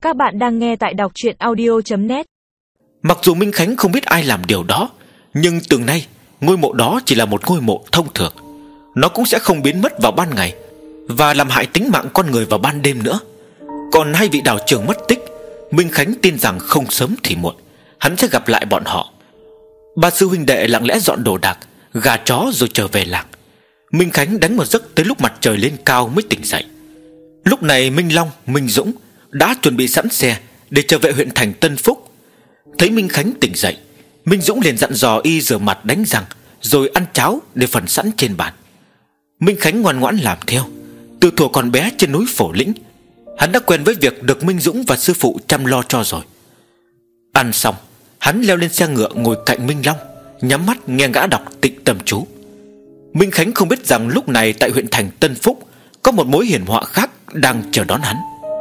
Các bạn đang nghe tại đọc truyện audio.net. Mặc dù Minh Khánh không biết ai làm điều đó, nhưng từ nay ngôi mộ đó chỉ là một ngôi mộ thông thường. Nó cũng sẽ không biến mất vào ban ngày và làm hại tính mạng con người vào ban đêm nữa. Còn hai vị đạo trưởng mất tích, Minh Khánh tin rằng không sớm thì muộn hắn sẽ gặp lại bọn họ. Ba sư huynh đệ lặng lẽ dọn đồ đạc, gà chó rồi trở về làng. Minh Khánh đánh một giấc tới lúc mặt trời lên cao mới tỉnh dậy. Lúc này Minh Long, Minh Dũng đã chuẩn bị sẵn xe để trở về huyện thành Tân Phúc. Thấy Minh Khánh tỉnh dậy, Minh Dũng liền dặn dò y rửa mặt đánh răng rồi ăn cháo để phần sẵn trên bàn. Minh Khánh ngoan ngoãn làm theo. Từ thuở còn bé trên núi Phổ Lĩnh, hắn đã quen với việc được Minh Dũng và sư phụ chăm lo cho rồi. Ăn xong, hắn leo lên xe ngựa ngồi cạnh Minh Long, nhắm mắt nghe gã đọc Tịnh Tâm chú. Minh Khánh không biết rằng lúc này tại huyện thành Tân Phúc có một mối hiểm họa khác đang chờ đón hắn.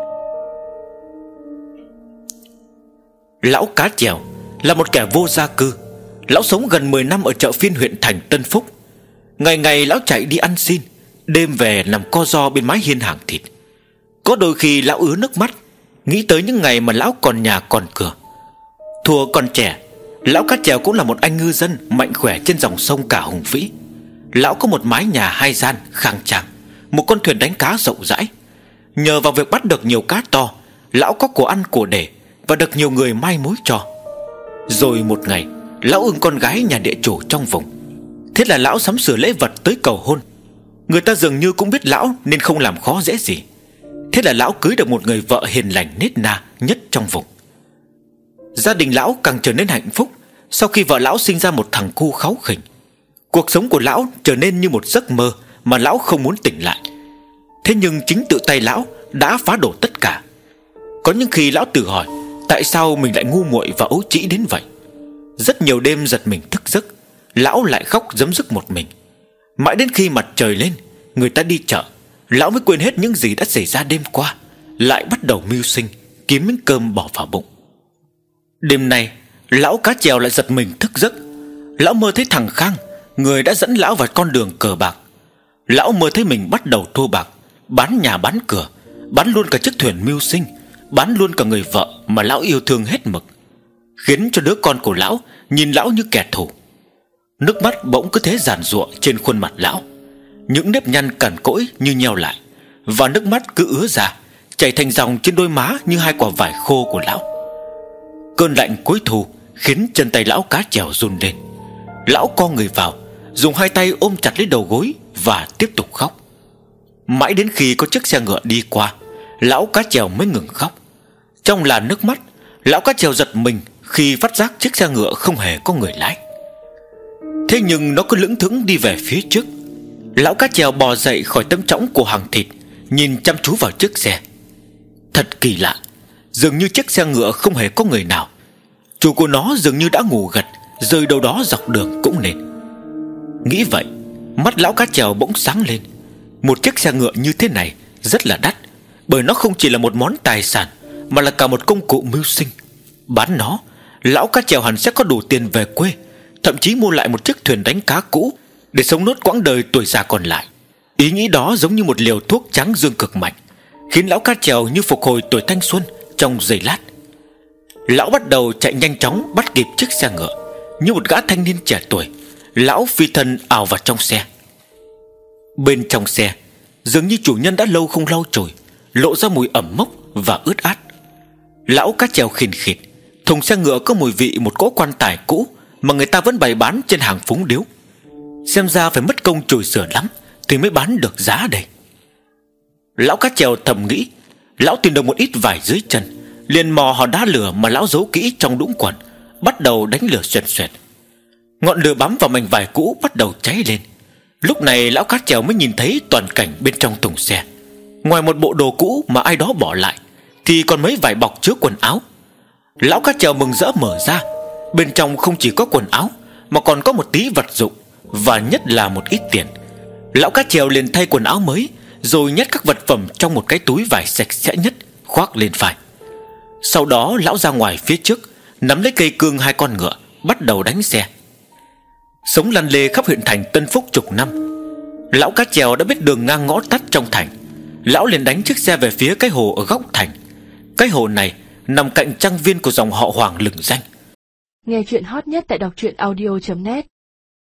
Lão Cá Chèo là một kẻ vô gia cư. Lão sống gần 10 năm ở chợ phiên huyện thành Tân Phúc. Ngày ngày lão chạy đi ăn xin, đêm về nằm co ro bên mái hiên hàng thịt. Có đôi khi lão ứa nước mắt, nghĩ tới những ngày mà lão còn nhà còn cửa. Thuở còn trẻ, lão Cá Chèo cũng là một anh ngư dân mạnh khỏe trên dòng sông Cả hùng vĩ. Lão có một mái nhà 2 gian khang trang, một con thuyền đánh cá rộng rãi. Nhờ vào việc bắt được nhiều cá to, lão có của ăn của để và được nhiều người mai mối cho. Rồi một ngày, lão ưng con gái nhà địa chủ trong vùng. Thế là lão sắm sửa lễ vật tới cầu hôn. Người ta dường như cũng biết lão nên không làm khó dễ gì. Thế là lão cưới được một người vợ hiền lành nết na nhất trong vùng. Gia đình lão càng trở nên hạnh phúc sau khi vợ lão sinh ra một thằng cu kháu khỉnh. Cuộc sống của lão trở nên như một giấc mơ mà lão không muốn tỉnh lại. Thế nhưng chính tự tay lão đã phá đổ tất cả. Có những khi lão tự hỏi tại sao mình lại ngu muội và ấu trĩ đến vậy. Rất nhiều đêm giật mình thức giấc, lão lại khóc rấm rức một mình. Mãi đến khi mặt trời lên, người ta đi chợ, lão mới quên hết những gì đã xảy ra đêm qua, lại bắt đầu mưu sinh, kiếm miếng cơm bỏ vào bụng. Đêm nay, lão Cá Chèo lại giật mình thức giấc. Lão mơ thấy thằng Khang, người đã dẫn lão vào con đường cờ bạc. Lão mơ thấy mình bắt đầu thua bạc, bán nhà bán cửa, bán luôn cả chiếc thuyền mưu sinh, bán luôn cả người vợ mà lão yêu thương hết mực, khiến cho đứa con của lão nhìn lão như kẻ thù. Nước mắt bỗng cứ thế giàn giụa trên khuôn mặt lão. Những nếp nhăn cằn cỗi như nheo lại, và nước mắt cứ ứa ra, chảy thành dòng trên đôi má như hai quả vải khô của lão. Cơn lạnh cuối thu khiến chân tay lão Cá Chèo run lên. Lão co người vào, dùng hai tay ôm chặt lấy đầu gối và tiếp tục khóc. Mãi đến khi có chiếc xe ngựa đi qua, lão Cá Chèo mới ngừng khóc. Trong làn nước mắt, lão Cá Chèo giật mình khi phát giác chiếc xe ngựa không hề có người lái. Thế nhưng nó cứ lững thững đi về phía trước. Lão Cá Chèo bò dậy khỏi tấm trõng của hàng thịt, nhìn chăm chú vào chiếc xe. Thật kỳ lạ, dường như chiếc xe ngựa không hề có người nào. Chủ của nó dường như đã ngủ gật, rơi đâu đó dọc đường cũng nên. Nghĩ vậy, mắt lão Cá Chèo bỗng sáng lên. Một chiếc xe ngựa như thế này rất là đắt, bởi nó không chỉ là một món tài sản mà là cả một công cụ mưu sinh. Bán nó, lão Cá Chèo hẳn sẽ có đủ tiền về quê, thậm chí mua lại một chiếc thuyền đánh cá cũ để sống nốt quãng đời tuổi già còn lại. Ý nghĩ đó giống như một liều thuốc tráng dương cực mạnh, khiến lão Cá Chèo như phục hồi tuổi thanh xuân trong giây lát. Lão bắt đầu chạy nhanh chóng bắt kịp chiếc xe ngựa. Như một gã thanh niên trẻ tuổi, lão phi thân ào vào trong xe. Bên trong xe, dường như chủ nhân đã lâu không lau chùi, lộ ra mùi ẩm mốc và ướt át. Lão Cá Chèo khìn khịt. Thùng xe ngựa có mùi vị một cỗ quan tài cũ mà người ta vẫn bày bán trên hàng phúng điếu. Xem ra phải mất công chùi sửa lắm thì mới bán được giá đây. Lão Cá Chèo thầm nghĩ. Lão tìm được một ít vải dưới chân, liền mò hòn đá lửa mà lão giấu kỹ trong đũng quần, bắt đầu đánh lửa xoẹt xoẹt. Ngọn lửa bám vào mảnh vải cũ bắt đầu cháy lên. Lúc này lão Cá Chèo mới nhìn thấy toàn cảnh bên trong thùng xe. Ngoài một bộ đồ cũ mà ai đó bỏ lại, thì còn mấy vải bọc chứa quần áo. Lão Cá Chèo mừng rỡ mở ra. Bên trong không chỉ có quần áo mà còn có một tí vật dụng, và nhất là một ít tiền. Lão Cá Chèo liền thay quần áo mới, rồi nhét các vật phẩm trong một cái túi vải sạch sẽ nhất, khoác lên vai. Sau đó lão ra ngoài phía trước, nắm lấy cây cương 2 con ngựa, bắt đầu đánh xe. Sống lăn lê khắp huyện thành Tân Phúc chục năm, lão Cá Chèo đã biết đường ngang ngõ tắt trong thành. Lão liền đánh chiếc xe về phía cái hồ ở góc thành. Cái hồ này nằm cạnh trang viên của dòng họ Hoàng lừng danh. Nghe chuyện hot nhất tại đọc truyện audio.net.